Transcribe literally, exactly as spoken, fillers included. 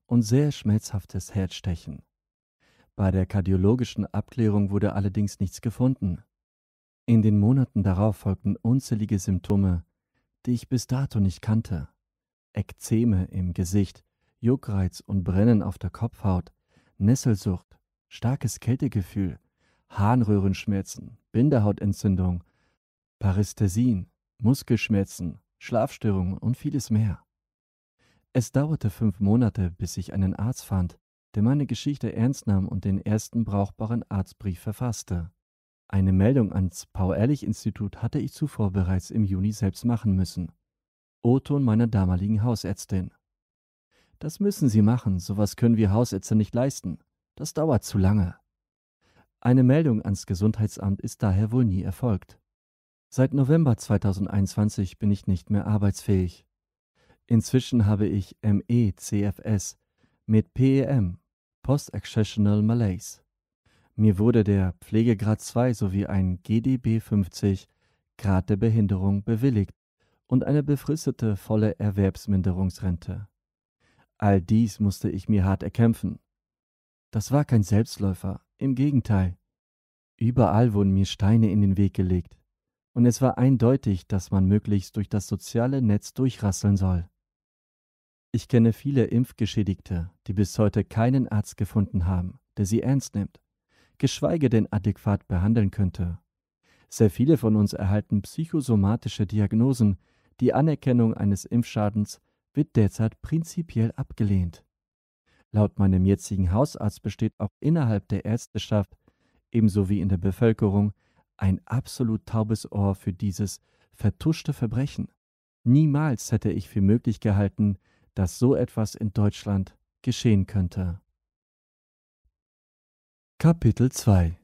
und sehr schmerzhaftes Herzstechen. Bei der kardiologischen Abklärung wurde allerdings nichts gefunden. In den Monaten darauf folgten unzählige Symptome, die ich bis dato nicht kannte. Ekzeme im Gesicht, Juckreiz und Brennen auf der Kopfhaut, Nesselsucht, starkes Kältegefühl, Harnröhrenschmerzen, Bindehautentzündung, Parästhesien, Muskelschmerzen, Schlafstörungen und vieles mehr. Es dauerte fünf Monate, bis ich einen Arzt fand, der meine Geschichte ernst nahm und den ersten brauchbaren Arztbrief verfasste. Eine Meldung ans Paul-Ehrlich-Institut hatte ich zuvor bereits im Juni selbst machen müssen. O-Ton meiner damaligen Hausärztin. Das müssen Sie machen, sowas können wir Hausärzte nicht leisten. Das dauert zu lange. Eine Meldung ans Gesundheitsamt ist daher wohl nie erfolgt. Seit November zweitausendeinundzwanzig bin ich nicht mehr arbeitsfähig. Inzwischen habe ich M E C F S mit P E M, Post-Accessional Malaise. Mir wurde der Pflegegrad zwei sowie ein G D B fünfzig, Grad der Behinderung, bewilligt und eine befristete volle Erwerbsminderungsrente. All dies musste ich mir hart erkämpfen. Das war kein Selbstläufer, im Gegenteil. Überall wurden mir Steine in den Weg gelegt. Und es war eindeutig, dass man möglichst durch das soziale Netz durchrasseln soll. Ich kenne viele Impfgeschädigte, die bis heute keinen Arzt gefunden haben, der sie ernst nimmt, geschweige denn adäquat behandeln könnte. Sehr viele von uns erhalten psychosomatische Diagnosen. Die Anerkennung eines Impfschadens wird derzeit prinzipiell abgelehnt. Laut meinem jetzigen Hausarzt besteht auch innerhalb der Ärzteschaft, ebenso wie in der Bevölkerung, ein absolut taubes Ohr für dieses vertuschte Verbrechen. Niemals hätte ich für möglich gehalten, dass so etwas in Deutschland geschehen könnte. Kapitel zwei